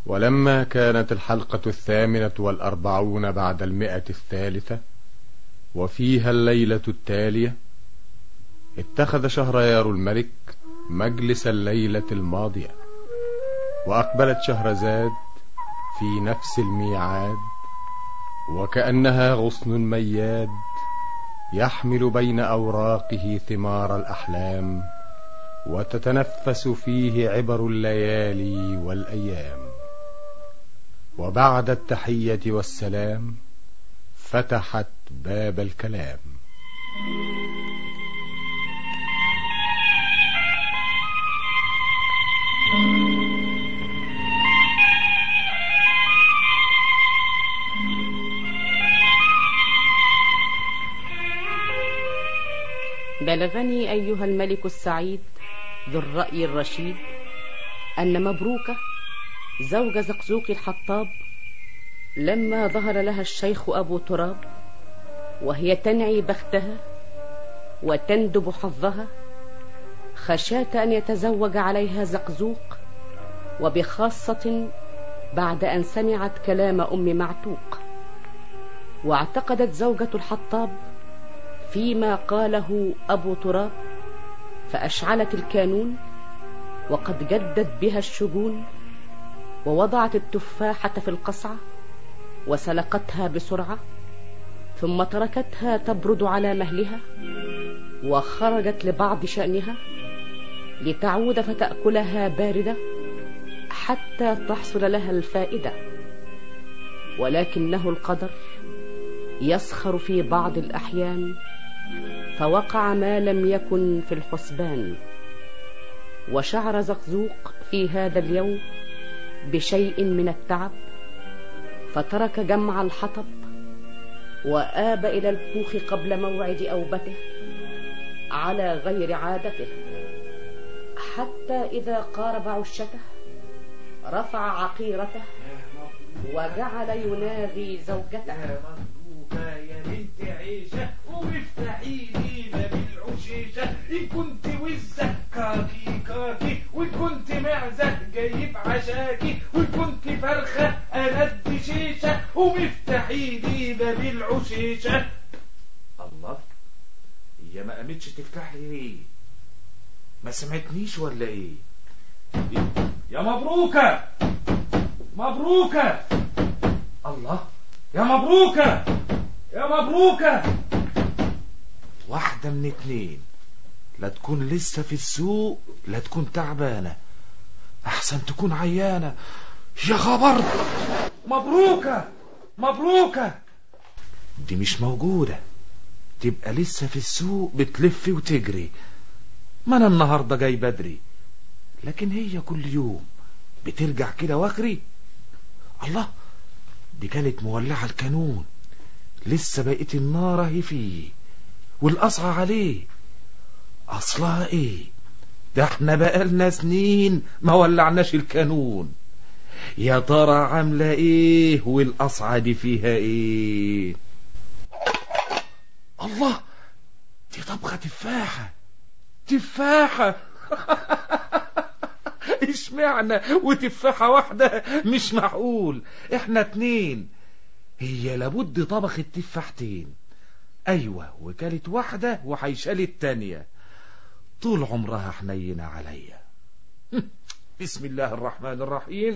ولما كانت الحلقة 48 بعد 100 وفيها الليلة التالية، اتخذ شهريار الملك مجلس الليلة الماضية، وأقبلت شهرزاد في نفس الميعاد، وكأنها غصن مياد يحمل بين أوراقه ثمار الأحلام، وتتنفس فيه عبر الليالي والأيام. وبعد التحية والسلام فتحت باب الكلام. بلغني أيها الملك السعيد ذو الرأي الرشيد أن مبروكة زوج زقزوق الحطاب لما ظهر لها الشيخ أبو تراب وهي تنعي بختها وتندب حظها، خشات أن يتزوج عليها زقزوق، وبخاصة بعد أن سمعت كلام أم معتوق. واعتقدت زوجة الحطاب فيما قاله أبو تراب، فأشعلت الكانون وقد جدت بها الشجون، ووضعت التفاحة في القصعة وسلقتها بسرعة، ثم تركتها تبرد على مهلها، وخرجت لبعض شأنها لتعود فتأكلها باردة حتى تحصل لها الفائدة. ولكنه القدر يسخر في بعض الأحيان، فوقع ما لم يكن في الحسبان. وشعر زقزوق في هذا اليوم بشيء من التعب، فترك جمع الحطب وآب إلى الكوخ قبل موعد أوبته على غير عادته، حتى إذا قارب عشته رفع عقيرته وجعل ينادي زوجته: يا بنت عيشة وافتحي لي باب العشيشة، إن كنت وزة كاكي كاكي، وإن كنت معزة جايب عشاكي، وإن كنت فرخة أنا الدشيشة، وافتحي لي باب العشيشة. الله، هي ما قامتش تفتح لي ليه؟ ما سمعتنيش ولا ايه؟ يا مبروكة، مبروكة، الله، يا مبروكة، يا مبروكة. واحدة من اتنين، لا تكون لسه في السوق لا تكون تعبانة، احسن تكون عيانة. يا خبر، مبروكة، مبروكة دي مش موجودة، تبقى لسه في السوق بتلف وتجري. ما انا النهاردة جاي بدري، لكن هي كل يوم بترجع كده واخري. الله، دي كانت مولعة الكانون، لسه بقيت النار اهي فيه والقصعة عليه. اصلها ايه؟ ده احنا بقالنا سنين ما ولعناش الكانون. يا ترى عاملة ايه والقصعة دي فيها ايه؟ الله، دي طبخة تفاحة، تفاحة. اشمعنى وتفاحة واحدة؟ مش معقول، احنا اتنين. هي لابد طبخت تفاحتين. ايوه، وكلت واحدة وحيشال التانية. طول عمرها حنينة عليا. بسم الله الرحمن الرحيم.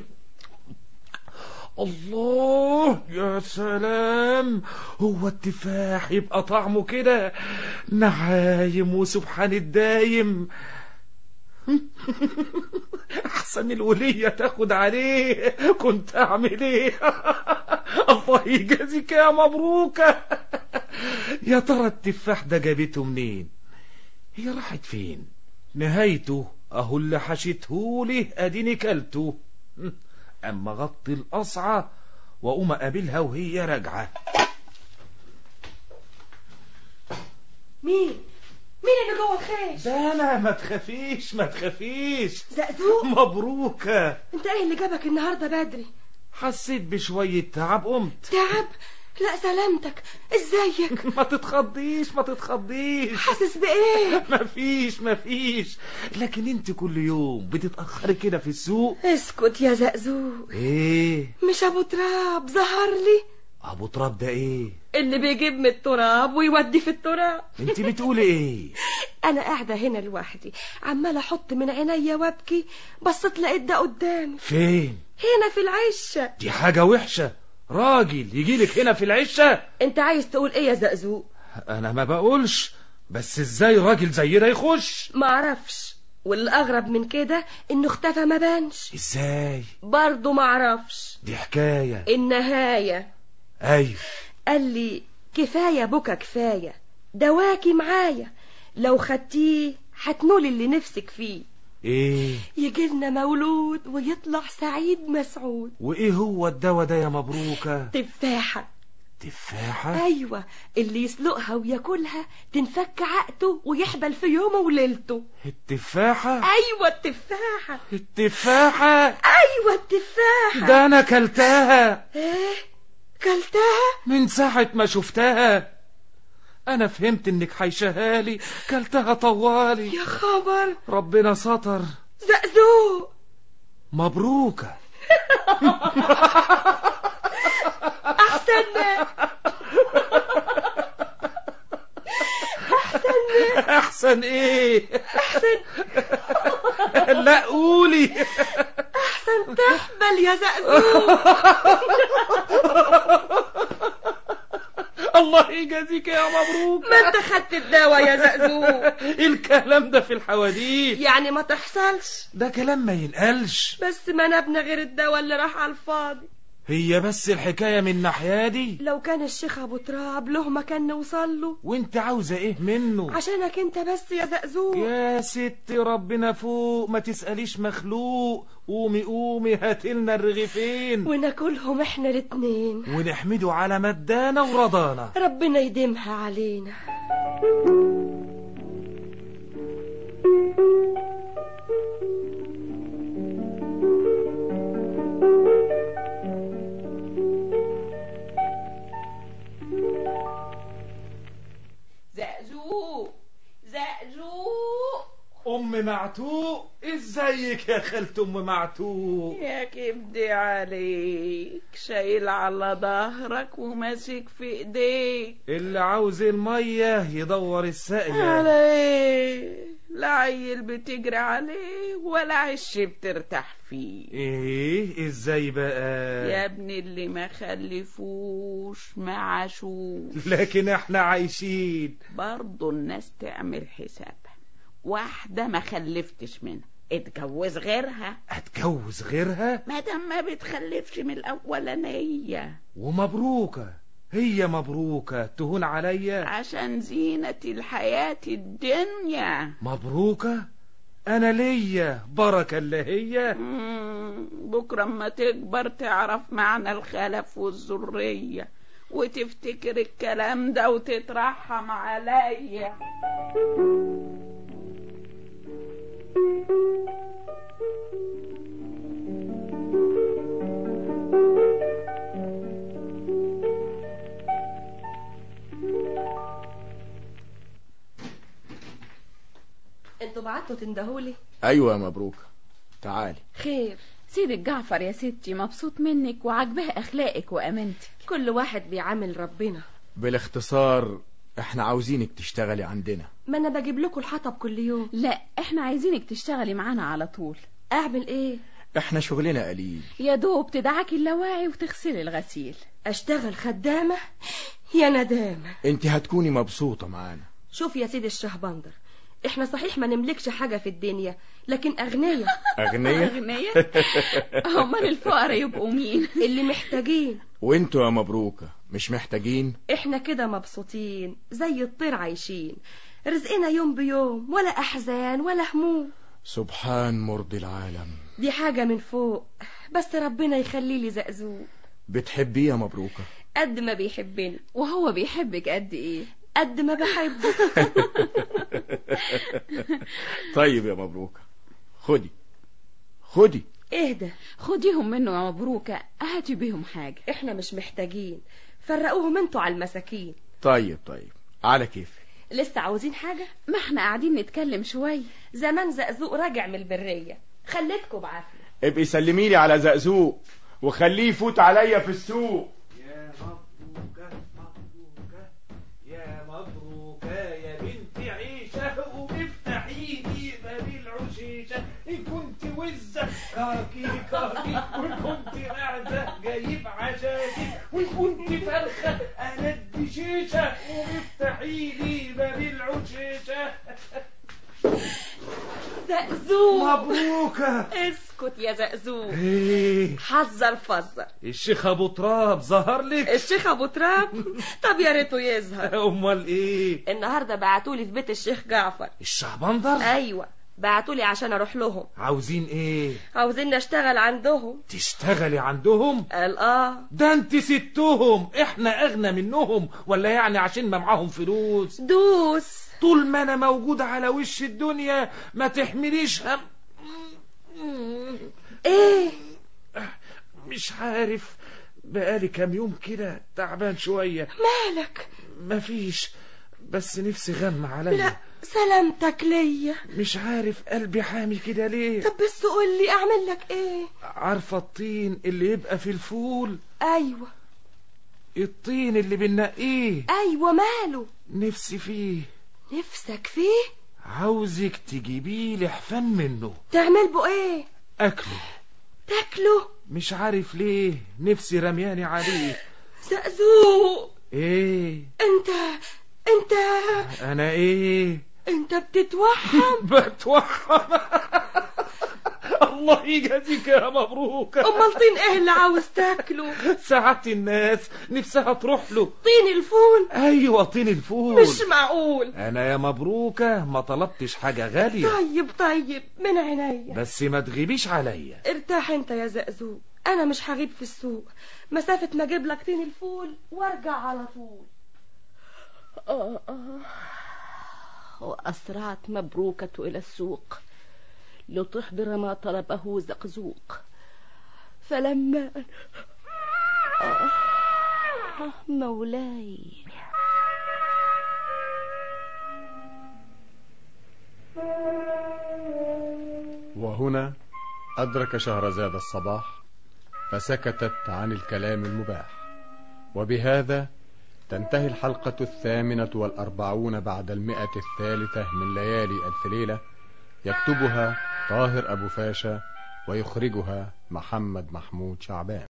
الله، يا سلام، هو التفاح يبقى طعمه كده نعايم وسبحان الدايم. احسن الولية تاخد عليه، كنت اعمل ايه؟ الله يجازيك يا مبروكة. يا ترى التفاح ده جابته منين؟ هي راحت فين؟ نهايته اهو اللي حشيتهولي اديني كلته. اما غطي القصعة واقوم اقابلها وهي راجعة. مين اللي جوه الخيش؟ ده انا. ما تخافيش ما تخافيش. زقزوق، مبروكة. انت ايه اللي جابك النهارده بدري؟ حسيت بشوية تعب قمت. تعب؟ لا سلامتك، ازيك؟ ما تتخضيش حاسس بايه؟ مفيش. لكن انت كل يوم بتتأخري كده في السوق. اسكت يا زقزوق. ايه؟ مش ابو تراب ظهر لي؟ ابو تراب ده ايه؟ اللي بيجيب من التراب ويودي في التراب. انت بتقولي ايه؟ انا قاعده هنا لوحدي عماله احط من عينيا وابكي، بصيت لقيت ده قدامي. فين؟ هنا في العشه. دي حاجة وحشة، راجل يجيلك هنا في العشة. انت عايز تقول ايه يا زقزوق؟ انا ما بقولش، بس ازاي راجل زي ده يخش؟ معرفش، والاغرب من كده انه اختفى ما بانش. ازاي؟ برضه معرفش. دي حكاية. النهايه ايوه. قال لي كفايه بكا كفايه، دواكي معايا، لو خدتيه هتنولي اللي نفسك فيه. ايه؟ يجيلنا مولود ويطلع سعيد مسعود. وايه هو الدواء ده يا مبروكة؟ تفاحة. تفاحة؟ ايوه، اللي يسلقها وياكلها تنفك عقده ويحبل في يومه وليلته. التفاحة؟ ايوه التفاحة. ايوه التفاحة. ده انا كلتها. ايه كلتها؟ من ساعة ما شفتها انا فهمت انك حيشها لي، كلتها طوالي. يا خبر، ربنا ستر. زقزوق. مبروكة. احسن ايه؟ لا قولي. احسن تحبل يا زقزوق. الله يجازيك يا مبروك. ما انت خدت الدواء يا زقزوق. الكلام ده في الحواديت، يعني ما تحصلش. ده كلام ما ينقلش. بس ما نبنى غير الدواء اللي راح على الفاضي. هي بس الحكاية من ناحية دي. لو كان الشيخ ابو تراب له مكان نوصل له. وانت عاوزة ايه منه؟ عشانك انت بس يا زقزوق. يا ستي ربنا فوق، ما تسأليش مخلوق. قومي هاتلنا الرغيفين وناكلهم احنا الاتنين، ونحمده على مدانا ورضانا. ربنا يديمها علينا. زقزوق. ام معتوق، ازيك يا خالة ام معتوق؟ يا كبدي عليك، شايل على ظهرك وماسك في ايديك. اللي عاوز المية يدور الساقية. على ايه؟ لا عيل بتجري عليه ولا عش بترتاح فيه. ايه ازاي بقى يا ابني؟ اللي ما خلفوش ما عاشوش. لكن احنا عايشين. برضو الناس تعمل حسابها. واحدة ما خلفتش منها اتجوز غيرها. اتجوز غيرها؟ مادام ما بتخلفش من الاولانية. ومبروكة، هي مبروكة تهون عليا عشان زينة الحياة الدنيا. مبروكة انا ليا بركة اللي هي. بكرة اما تكبر تعرف معنى الخلف والذرية وتفتكر الكلام ده وتترحم عليا. انتوا بعتوا تندهولي؟ ايوه يا مبروك، تعالي. خير؟ سيدك جعفر يا ستي مبسوط منك وعجبه اخلاقك وامانتك. كل واحد بيعامل ربنا. بالاختصار احنا عاوزينك تشتغلي عندنا. ما انا بجيب لكم الحطب كل يوم. لا، احنا عايزينك تشتغلي معانا على طول. اعمل ايه؟ احنا شغلنا قليل، يا دوب تدعكي اللاواعي وتغسلي الغسيل. اشتغل خدامة؟ يا ندامة. انت هتكوني مبسوطة معانا. شوف يا سيدي الشهبندر، احنا صحيح ما نملكش حاجة في الدنيا، لكن اغنية. اغنية؟ امال الفقراء يبقوا مين؟ اللي محتاجين. وانتوا يا مبروكة مش محتاجين؟ احنا كده مبسوطين زي الطير عايشين، رزقنا يوم بيوم، ولا احزان ولا هموم. سبحان مرضي العالم. دي حاجة من فوق، بس ربنا يخلي لي زقزوق. بتحبيه يا مبروكة؟ قد ما بيحبني. وهو بيحبك قد ايه؟ قد ما بحبه. طيب يا مبروكة، خدي. اهدى. خديهم منه يا مبروكة، هاتي بيهم حاجة. احنا مش محتاجين، فرقوهم انتوا على المساكين. طيب على كيفي. لسه عاوزين حاجة؟ ما احنا قاعدين نتكلم شوية. زمان زقزوق راجع من البرية، خليتكم بعافية. ابقي سلميلي على زقزوق وخليه يفوت عليا في السوق. يا مبروكة مبروكة يا مبروكة يا بنت عيشة، ومفتحي لي باب العشيشة. إن كنت وزة كاكي وإن كنت معزة جايب عشاشي، وإن كنت فرخة أنا الدشيشة، ومفتحي لي باب العشيشة. زقزوق مبروكة. اسكت يا زقزوق. ايه حذر فزر. الشيخ ابو تراب ظهر لك؟ الشيخ ابو تراب؟ طب يا ريته يظهر. امال ايه؟ النهارده بعتولي في بيت الشيخ جعفر. الشعبندر؟ ايوه بعتولي عشان اروح لهم. عاوزين ايه؟ عاوزين اشتغل عندهم. تشتغلي عندهم؟ قال ده انت ستهم، احنا اغنى منهم ولا يعني عشان ما معاهم فلوس؟ دوس. طول ما انا موجود على وش الدنيا ما تحمليش هم. ايه؟ مش عارف، بقالي كام يوم كده تعبان شوية. مالك؟ مفيش، بس نفسي غم عليا. لا سلامتك ليا. مش عارف قلبي حامي كده ليه. طب بس قول لي اعمل لك ايه؟ عارفة الطين اللي يبقى في الفول؟ ايوه. الطين اللي بنقيه؟ ايوه ماله؟ نفسي فيه. نفسك فيه؟ عاوزك تجيبيلي حفن منه. تعمل بو ايه؟ اكله. تاكله؟ مش عارف ليه نفسي رمياني عليه. زقزوق. ايه؟ انت انا ايه؟ انت بتتوحم. بتوحم. الله يجازيك يا مبروك. امال طين ايه اللي عاوز تاكله؟ ساعات الناس نفسها تروح له. طين الفول؟ ايوه طين الفول. مش معقول. انا يا مبروكة ما طلبتش حاجة غالية. طيب من عينيا، بس ما تغيبيش عليا. ارتاح انت يا زقزوق، انا مش هغيب في السوق، مسافة ما اجيب لك طين الفول وارجع على طول. وأسرعت مبروكة إلى السوق لتحضر ما طلبه زقزوق. فلما مولاي. وهنا أدرك شهرزاد الصباح فسكتت عن الكلام المباح. وبهذا تنتهي الحلقة 48 بعد 100 من ليالي ألف ليلة. يكتبها طاهر أبو فاشا ويخرجها محمد محمود شعبان.